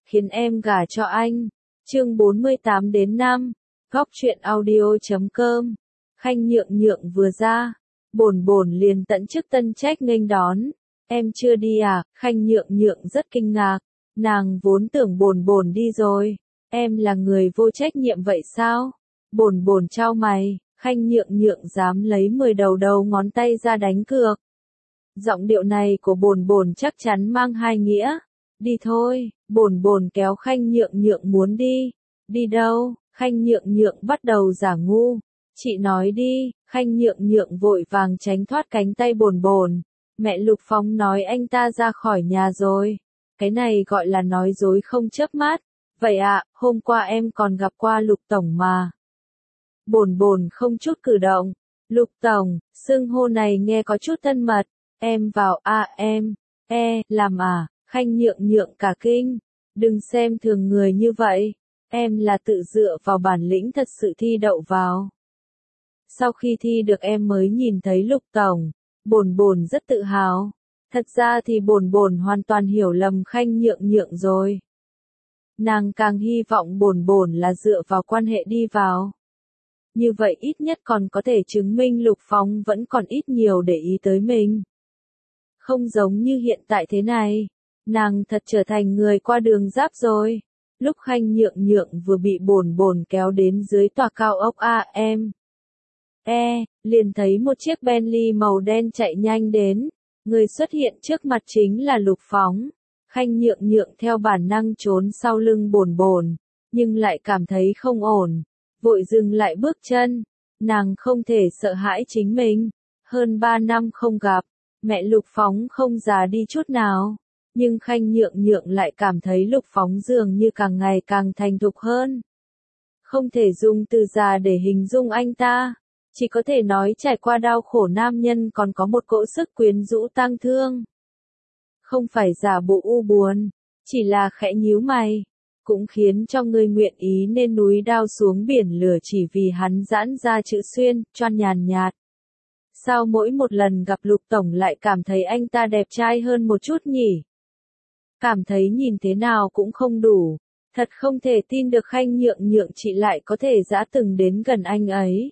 khiến em gả cho anh. Chương 48 đến 5. Góc truyện audio.com. Khanh Nhượng Nhượng vừa ra, Bồn Bồn liền tận chức tân trách nghênh đón. Em chưa đi à? Khanh Nhượng Nhượng rất kinh ngạc. Nàng vốn tưởng Bồn Bồn đi rồi. Em là người vô trách nhiệm vậy sao? Bồn Bồn chau mày. Khanh Nhượng Nhượng dám lấy 10 đầu ngón tay ra đánh cược. Giọng điệu này của Bồn Bồn chắc chắn mang hai nghĩa. Đi thôi. Bồn Bồn kéo Khanh Nhượng Nhượng muốn đi. Đi đâu? Khanh Nhượng Nhượng bắt đầu giả ngu. Chị nói đi. Khanh Nhượng Nhượng vội vàng tránh thoát cánh tay Bồn Bồn. Mẹ Lục Phóng nói anh ta ra khỏi nhà rồi. Cái này gọi là nói dối không chớp mắt. Vậy ạ, hôm qua em còn gặp qua Lục Tổng mà. Bồn Bồn không chút cử động. Lục Tổng, xưng hô này nghe có chút thân mật. Em vào em. Làm à? Khanh Nhượng Nhượng cả kinh. Đừng xem thường người như vậy. Em là tự dựa vào bản lĩnh thật sự thi đậu vào. Sau khi thi được em mới nhìn thấy Lục Tổng. Bồn Bồn rất tự hào. Thật ra thì Bồn Bồn hoàn toàn hiểu lầm Khanh Nhượng Nhượng rồi. Nàng càng hy vọng Bồn Bồn là dựa vào quan hệ đi vào. Như vậy ít nhất còn có thể chứng minh Lục Phóng vẫn còn ít nhiều để ý tới mình. Không giống như hiện tại thế này. Nàng thật trở thành người qua đường giáp rồi. Lúc Khanh Nhượng Nhượng vừa bị Bồn Bồn kéo đến dưới tòa cao ốc liền thấy một chiếc Bentley màu đen chạy nhanh đến. Người xuất hiện trước mặt chính là Lục Phóng. Khanh Nhượng Nhượng theo bản năng trốn sau lưng Bồn Bồn, nhưng lại cảm thấy không ổn. Vội dừng lại bước chân. Nàng không thể sợ hãi chính mình. Hơn 3 năm không gặp, mẹ Lục Phóng không già đi chút nào. Nhưng Khanh Nhượng Nhượng lại cảm thấy Lục Phóng dường như càng ngày càng thành thục hơn. Không thể dùng từ già để hình dung anh ta. Chỉ có thể nói trải qua đau khổ nam nhân còn có một cỗ sức quyến rũ tang thương. Không phải giả bộ u buồn, chỉ là khẽ nhíu mày. Cũng khiến cho người nguyện ý nên núi đao xuống biển lửa chỉ vì hắn giãn ra chữ xuyên, choan nhàn nhạt. Sao mỗi một lần gặp Lục Tổng lại cảm thấy anh ta đẹp trai hơn một chút nhỉ? Cảm thấy nhìn thế nào cũng không đủ. Thật không thể tin được Khanh Nhượng Nhượng chị lại có thể dã từng đến gần anh ấy.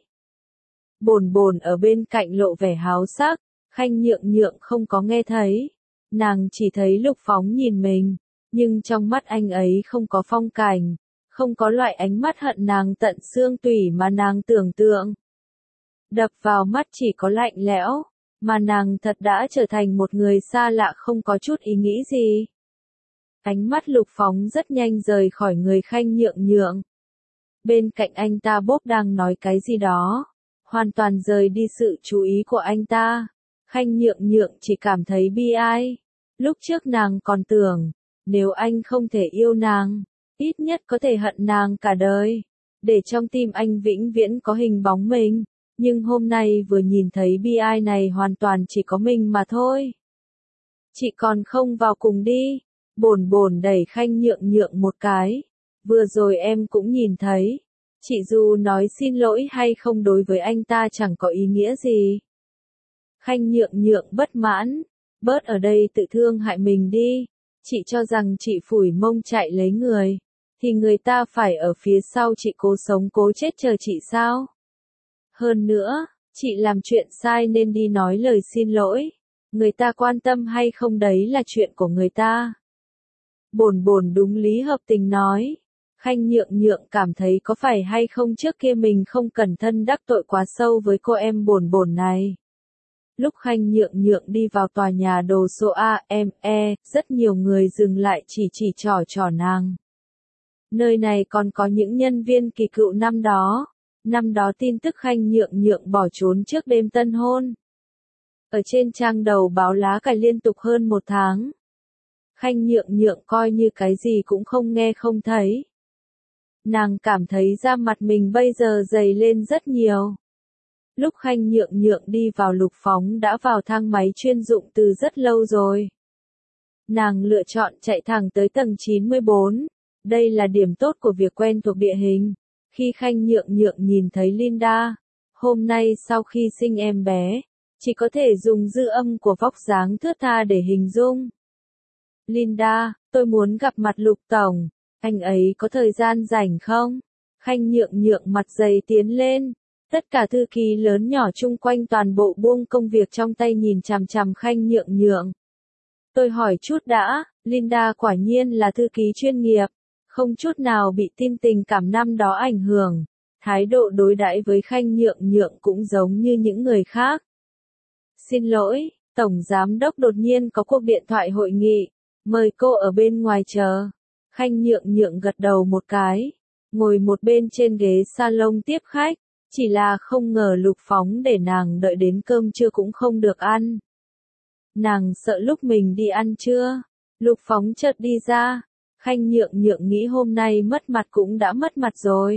Bồn Bồn ở bên cạnh lộ vẻ háo sắc. Khanh Nhượng Nhượng không có nghe thấy. Nàng chỉ thấy Lục Phóng nhìn mình. Nhưng trong mắt anh ấy không có phong cảnh. Không có loại ánh mắt hận nàng tận xương tủy mà nàng tưởng tượng. Đập vào mắt chỉ có lạnh lẽo. Mà nàng thật đã trở thành một người xa lạ không có chút ý nghĩ gì. Ánh mắt Lục Phóng rất nhanh rời khỏi người Khanh Nhượng Nhượng. Bên cạnh anh ta Bốp đang nói cái gì đó. Hoàn toàn rời đi sự chú ý của anh ta. Khanh Nhượng Nhượng chỉ cảm thấy bi ai. Lúc trước nàng còn tưởng, nếu anh không thể yêu nàng, ít nhất có thể hận nàng cả đời. Để trong tim anh vĩnh viễn có hình bóng mình. Nhưng hôm nay vừa nhìn thấy bi ai này hoàn toàn chỉ có mình mà thôi. Chị còn không vào cùng đi. Bồn Bồn đẩy Khanh Nhượng Nhượng một cái. Vừa rồi em cũng nhìn thấy. Chị dù nói xin lỗi hay không đối với anh ta chẳng có ý nghĩa gì. Khanh Nhượng Nhượng bất mãn. Bớt ở đây tự thương hại mình đi. Chị cho rằng chị phủi mông chạy lấy người. Thì người ta phải ở phía sau chị cố sống cố chết chờ chị sao? Hơn nữa, chị làm chuyện sai nên đi nói lời xin lỗi. Người ta quan tâm hay không đấy là chuyện của người ta. Bồn Bồn đúng lý hợp tình nói. Khanh Nhượng Nhượng cảm thấy có phải hay không trước kia mình không cẩn thận đắc tội quá sâu với cô em Bồn Bồn này. Lúc Khanh Nhượng Nhượng đi vào tòa nhà đồ số rất nhiều người dừng lại chỉ trỏ nàng. Nơi này còn có những nhân viên kỳ cựu năm đó. Năm đó tin tức Khanh Nhượng Nhượng bỏ trốn trước đêm tân hôn. Ở trên trang đầu báo lá cải liên tục hơn 1 tháng. Khanh Nhượng Nhượng coi như cái gì cũng không nghe không thấy. Nàng cảm thấy da mặt mình bây giờ dày lên rất nhiều. Lúc Khanh Nhượng Nhượng đi vào Lục Phóng đã vào thang máy chuyên dụng từ rất lâu rồi. Nàng lựa chọn chạy thẳng tới tầng 94. Đây là điểm tốt của việc quen thuộc địa hình. Khi Khanh Nhượng Nhượng nhìn thấy Linda, hôm nay sau khi sinh em bé, chỉ có thể dùng dư âm của vóc dáng thướt tha để hình dung. Linda, tôi muốn gặp mặt Lục Tổng, anh ấy có thời gian rảnh không? Khanh Nhượng Nhượng mặt dày tiến lên. Tất cả thư ký lớn nhỏ chung quanh toàn bộ buông công việc trong tay nhìn chằm chằm Khanh Nhượng Nhượng. Tôi hỏi chút đã, Linda quả nhiên là thư ký chuyên nghiệp, không chút nào bị tin tình cảm năm đó ảnh hưởng. Thái độ đối đãi với Khanh Nhượng Nhượng cũng giống như những người khác. Xin lỗi, Tổng Giám đốc đột nhiên có cuộc điện thoại hội nghị, mời cô ở bên ngoài chờ. Khanh Nhượng Nhượng gật đầu một cái, ngồi một bên trên ghế salon tiếp khách, chỉ là không ngờ Lục Phóng để nàng đợi đến cơm trưa cũng không được ăn. Nàng sợ lúc mình đi ăn trưa, Lục Phóng chợt đi ra, Khanh Nhượng Nhượng nghĩ hôm nay mất mặt cũng đã mất mặt rồi.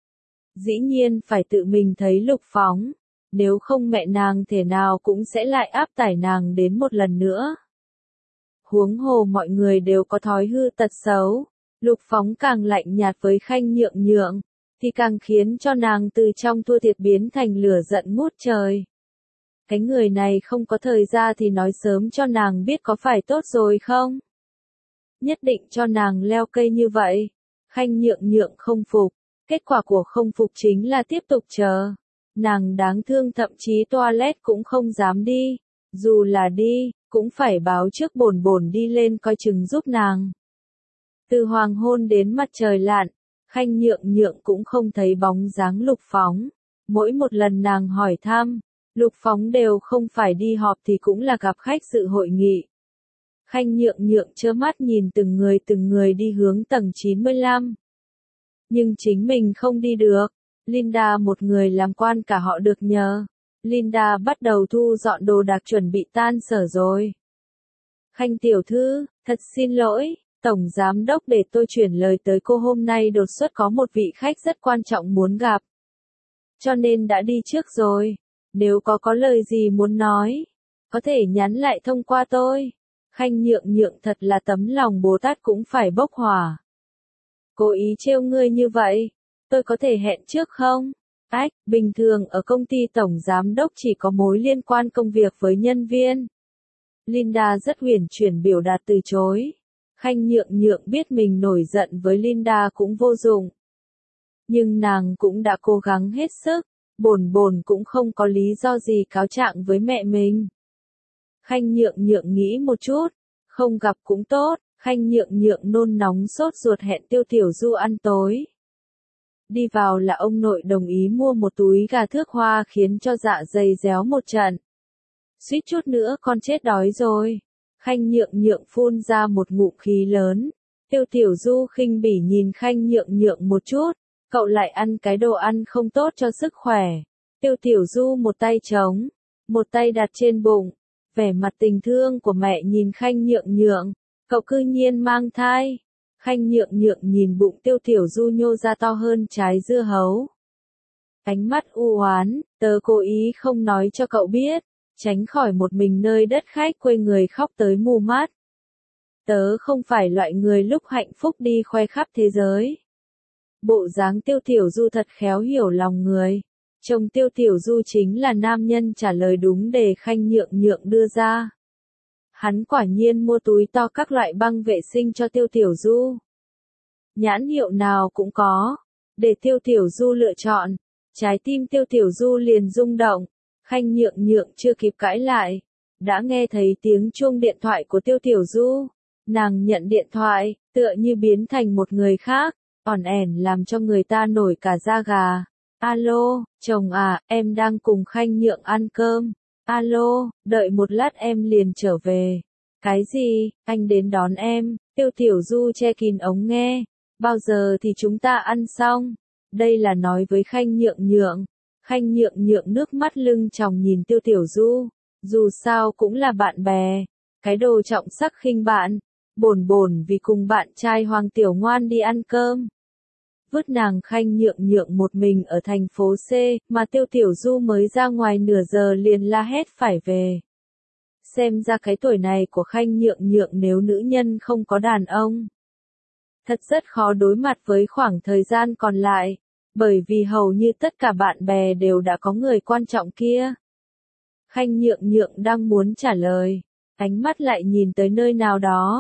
Dĩ nhiên phải tự mình thấy Lục Phóng, nếu không mẹ nàng thể nào cũng sẽ lại áp tải nàng đến một lần nữa. Huống hồ mọi người đều có thói hư tật xấu, Lục Phóng càng lạnh nhạt với Khanh Nhượng Nhượng, thì càng khiến cho nàng từ trong thua thiệt biến thành lửa giận ngút trời. Cái người này không có thời gian thì nói sớm cho nàng biết có phải tốt rồi không? Nhất định cho nàng leo cây như vậy. Khanh Nhượng Nhượng không phục, kết quả của không phục chính là tiếp tục chờ. Nàng đáng thương thậm chí toilet cũng không dám đi, dù là đi, cũng phải báo trước bổn bổn đi lên coi chừng giúp nàng. Từ hoàng hôn đến mặt trời lặn, Khanh Nhượng Nhượng cũng không thấy bóng dáng Lục Phóng. Mỗi một lần nàng hỏi thăm, Lục Phóng đều không phải đi họp thì cũng là gặp khách dự hội nghị. Khanh Nhượng Nhượng trơ mắt nhìn từng người đi hướng tầng 95. Nhưng chính mình không đi được. Linda một người làm quan cả họ được nhờ. Linda bắt đầu thu dọn đồ đạc chuẩn bị tan sở rồi. Khanh tiểu thư, thật xin lỗi, Tổng Giám đốc để tôi chuyển lời tới cô hôm nay đột xuất có một vị khách rất quan trọng muốn gặp. Cho nên đã đi trước rồi. Nếu có lời gì muốn nói, có thể nhắn lại thông qua tôi. Khanh Nhượng Nhượng thật là tấm lòng Bồ Tát cũng phải bốc hỏa. Cố ý trêu ngươi như vậy, tôi có thể hẹn trước không? Ách, bình thường ở công ty Tổng Giám đốc chỉ có mối liên quan công việc với nhân viên. Linda rất huyền chuyển biểu đạt từ chối. Khanh Nhượng Nhượng biết mình nổi giận với Linda cũng vô dụng. Nhưng nàng cũng đã cố gắng hết sức, bổn bổn cũng không có lý do gì cáo trạng với mẹ mình. Khanh Nhượng Nhượng nghĩ một chút, không gặp cũng tốt, Khanh Nhượng Nhượng nôn nóng sốt ruột hẹn Tiêu Tiểu Du ăn tối. Đi vào là ông nội đồng ý mua một túi gà thước hoa khiến cho dạ dày réo một trận. Suýt chút nữa con chết đói rồi. Khanh Nhượng Nhượng phun ra một ngụm khí lớn. Tiêu Tiểu Du khinh bỉ nhìn Khanh Nhượng Nhượng một chút, cậu lại ăn cái đồ ăn không tốt cho sức khỏe. Tiêu Tiểu Du một tay trống, một tay đặt trên bụng, vẻ mặt tình thương của mẹ nhìn Khanh Nhượng Nhượng, cậu cư nhiên mang thai. Khanh Nhượng Nhượng nhìn bụng Tiêu Tiểu Du nhô ra to hơn trái dưa hấu. Ánh mắt u oán, tớ cố ý không nói cho cậu biết, tránh khỏi một mình nơi đất khách quê người khóc tới mù mắt. Tớ không phải loại người lúc hạnh phúc đi khoe khắp thế giới. Bộ dáng Tiêu Tiểu Du thật khéo hiểu lòng người. Chồng Tiêu Tiểu Du chính là nam nhân trả lời đúng để Khanh Nhượng Nhượng đưa ra. Hắn quả nhiên mua túi to các loại băng vệ sinh cho Tiêu Tiểu Du. Nhãn hiệu nào cũng có, để Tiêu Tiểu Du lựa chọn. Trái tim Tiêu Tiểu Du liền rung động. Khanh Nhượng Nhượng chưa kịp cãi lại, đã nghe thấy tiếng chuông điện thoại của Tiêu Tiểu Du. Nàng nhận điện thoại, tựa như biến thành một người khác, ỏn ẻn làm cho người ta nổi cả da gà. Alo, chồng à, em đang cùng Khanh Nhượng ăn cơm. Alo, đợi một lát em liền trở về. Cái gì, anh đến đón em, Tiêu Tiểu Du che kín ống nghe. Bao giờ thì chúng ta ăn xong? Đây là nói với Khanh Nhượng Nhượng. Khanh Nhượng Nhượng nước mắt lưng tròng nhìn Tiêu Tiểu Du. Dù sao cũng là bạn bè. Cái đồ trọng sắc khinh bạn. Bổn bổn vì cùng bạn trai Hoàng Tiểu Ngoan đi ăn cơm. Vứt nàng Khanh Nhượng Nhượng một mình ở thành phố C, mà Tiêu Tiểu Du mới ra ngoài nửa giờ liền la hét phải về. Xem ra cái tuổi này của Khanh Nhượng Nhượng nếu nữ nhân không có đàn ông, thật rất khó đối mặt với khoảng thời gian còn lại, bởi vì hầu như tất cả bạn bè đều đã có người quan trọng kia. Khanh Nhượng Nhượng đang muốn trả lời, ánh mắt lại nhìn tới nơi nào đó,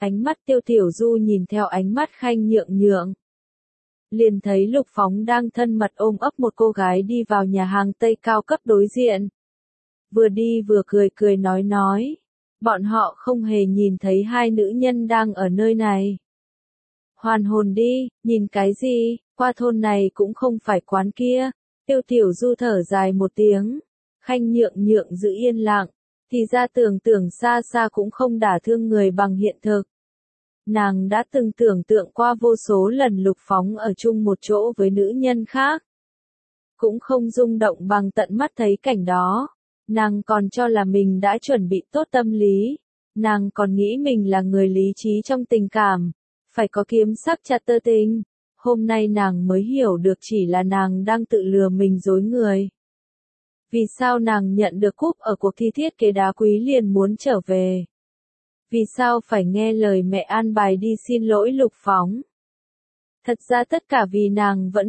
Ánh mắt Tiêu Tiểu Du nhìn theo ánh mắt Khanh Nhượng Nhượng. Liền thấy Lục Phóng đang thân mật ôm ấp một cô gái đi vào nhà hàng Tây cao cấp đối diện. Vừa đi vừa cười cười nói. Bọn họ không hề nhìn thấy hai nữ nhân đang ở nơi này. Hoàn hồn đi, nhìn cái gì, qua thôn này cũng không phải quán kia. Tiêu Tiểu Du thở dài một tiếng. Khanh Nhượng Nhượng giữ yên lặng. Thì ra tưởng xa xa cũng không đả thương người bằng hiện thực. Nàng đã từng tưởng tượng qua vô số lần Lục Phóng ở chung một chỗ với nữ nhân khác. Cũng không rung động bằng tận mắt thấy cảnh đó. Nàng còn cho là mình đã chuẩn bị tốt tâm lý. Nàng còn nghĩ mình là người lý trí trong tình cảm. Phải có kiếm sắc chặt tơ tình. Hôm nay nàng mới hiểu được chỉ là nàng đang tự lừa mình dối người. Vì sao nàng nhận được cúp ở cuộc thi thiết kế đá quý liền muốn trở về? Vì sao phải nghe lời mẹ an bài đi xin lỗi Lục Phóng? Thật ra tất cả vì nàng vẫn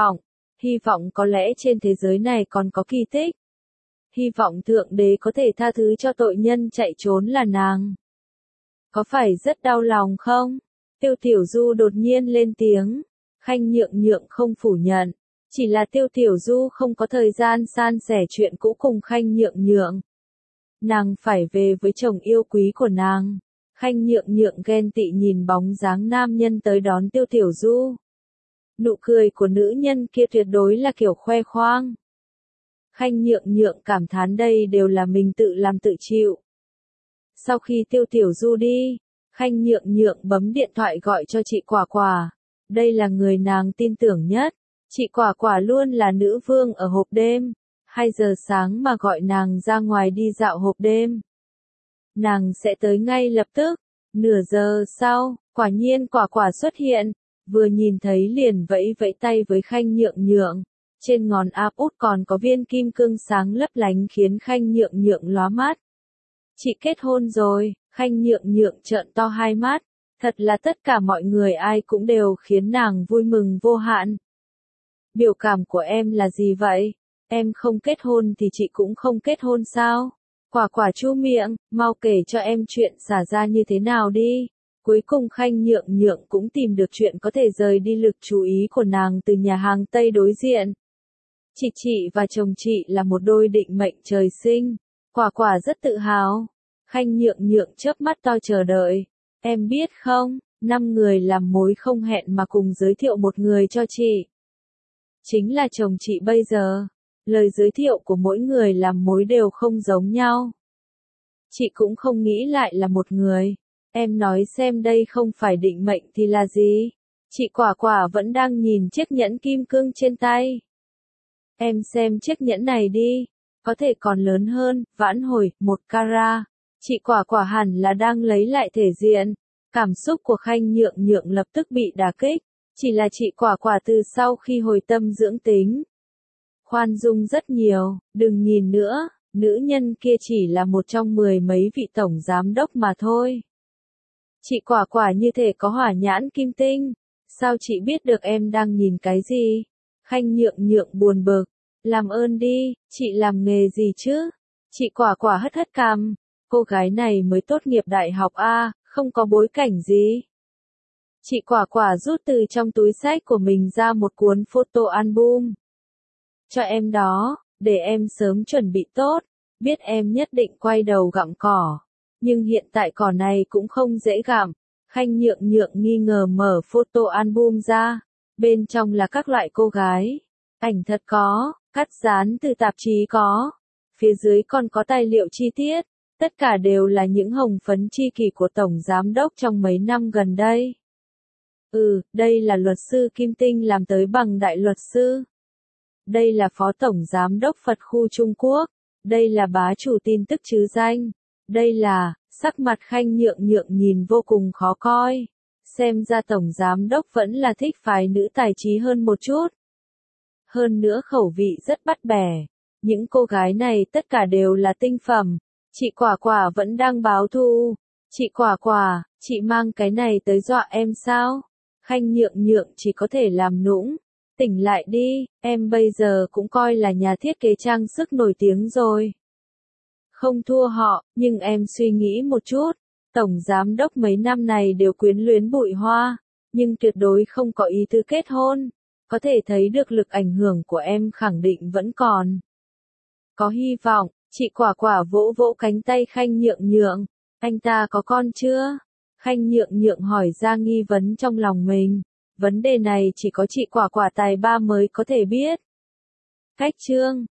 hy vọng có lẽ trên thế giới này còn có kỳ tích. Hy vọng Thượng Đế có thể tha thứ cho tội nhân chạy trốn là nàng. Có phải rất đau lòng không? Tiêu Tiểu Du đột nhiên lên tiếng. Khanh Nhượng Nhượng không phủ nhận. Chỉ là Tiêu Tiểu Du không có thời gian san sẻ chuyện cũ cùng Khanh Nhượng Nhượng. Nàng phải về với chồng yêu quý của nàng. Khanh Nhượng Nhượng ghen tị nhìn bóng dáng nam nhân tới đón Tiêu Tiểu Du. Nụ cười của nữ nhân kia tuyệt đối là kiểu khoe khoang. Khanh Nhượng Nhượng cảm thán đây đều là mình tự làm tự chịu. Sau khi Tiêu Tiểu Du đi, Khanh Nhượng Nhượng bấm điện thoại gọi cho chị Quả Quả. Đây là người nàng tin tưởng nhất. Chị Quả Quả luôn là nữ vương ở hộp đêm. 2 giờ sáng mà gọi nàng ra ngoài đi dạo hộp đêm. Nàng sẽ tới ngay lập tức. Nửa giờ sau, quả nhiên Quả Quả xuất hiện. Vừa nhìn thấy liền vẫy vẫy tay với Khanh Nhượng Nhượng. Trên ngón áp út còn có viên kim cương sáng lấp lánh khiến Khanh Nhượng Nhượng lóa mắt. Chị kết hôn rồi, Khanh Nhượng Nhượng trợn to hai mắt. Thật là tất cả mọi người ai cũng đều khiến nàng vui mừng vô hạn. Biểu cảm của em là gì vậy? Em không kết hôn thì chị cũng không kết hôn sao? Quả Quả chu miệng, mau kể cho em chuyện xả ra như thế nào đi. Cuối cùng Khanh Nhượng Nhượng cũng tìm được chuyện có thể rời đi lực chú ý của nàng từ nhà hàng Tây đối diện. Chị và chồng chị là một đôi định mệnh trời sinh. Quả Quả rất tự hào. Khanh Nhượng Nhượng chớp mắt to chờ đợi. Em biết không, 5 người làm mối không hẹn mà cùng giới thiệu một người cho chị. Chính là chồng chị bây giờ. Lời giới thiệu của mỗi người làm mối đều không giống nhau. Chị cũng không nghĩ lại là một người. Em nói xem đây không phải định mệnh thì là gì? Chị Quả Quả vẫn đang nhìn chiếc nhẫn kim cương trên tay. Em xem chiếc nhẫn này đi. Có thể còn lớn hơn, vãn hồi, 1 carat. Chị Quả Quả hẳn là đang lấy lại thể diện. Cảm xúc của Khanh Nhượng Nhượng lập tức bị đả kích. Chỉ là chị Quả Quả từ sau khi hồi tâm dưỡng tính. Khoan dung rất nhiều, đừng nhìn nữa, nữ nhân kia chỉ là một trong 10 mấy vị tổng giám đốc mà thôi. Chị Quả Quả như thể có hỏa nhãn kim tinh. Sao chị biết được em đang nhìn cái gì? Khanh Nhượng Nhượng buồn bực. Làm ơn đi, chị làm nghề gì chứ? Chị Quả Quả hất hất cằm. Cô gái này mới tốt nghiệp đại học A, không có bối cảnh gì. Chị Quả Quả rút từ trong túi xách của mình ra một cuốn photo album. Cho em đó, để em sớm chuẩn bị tốt. Biết em nhất định quay đầu gặm cỏ. Nhưng hiện tại cỏ này cũng không dễ gặm. Khanh Nhượng Nhượng nghi ngờ mở photo album ra. Bên trong là các loại cô gái. Ảnh thật có, cắt dán từ tạp chí có. Phía dưới còn có tài liệu chi tiết. Tất cả đều là những hồng phấn chi kỷ của Tổng Giám đốc trong mấy năm gần đây. Đây là luật sư Kim Tinh làm tới bằng đại luật sư. Đây là Phó Tổng Giám đốc Phật khu Trung Quốc. Đây là bá chủ tin tức chứ danh. Đây là, sắc mặt Khanh Nhượng Nhượng nhìn vô cùng khó coi. Xem ra Tổng Giám đốc vẫn là thích phái nữ tài trí hơn một chút. Hơn nữa khẩu vị rất bắt bẻ. Những cô gái này tất cả đều là tinh phẩm. Chị Quả Quả vẫn đang báo thù. Chị Quả Quả, chị mang cái này tới dọa em sao? Khanh Nhượng Nhượng chỉ có thể làm nũng. Tỉnh lại đi, em bây giờ cũng coi là nhà thiết kế trang sức nổi tiếng rồi. Không thua họ, nhưng em suy nghĩ một chút. Tổng giám đốc mấy năm này đều quyến luyến Bụi Hoa, nhưng tuyệt đối không có ý tứ kết hôn. Có thể thấy được lực ảnh hưởng của em khẳng định vẫn còn. Có hy vọng, chị Quả Quả vỗ vỗ cánh tay Khanh Nhượng Nhượng. Anh ta có con chưa? Khanh Nhượng Nhượng hỏi ra nghi vấn trong lòng mình. Vấn đề này chỉ có chị Quả Quả tài ba mới có thể biết. Cách chương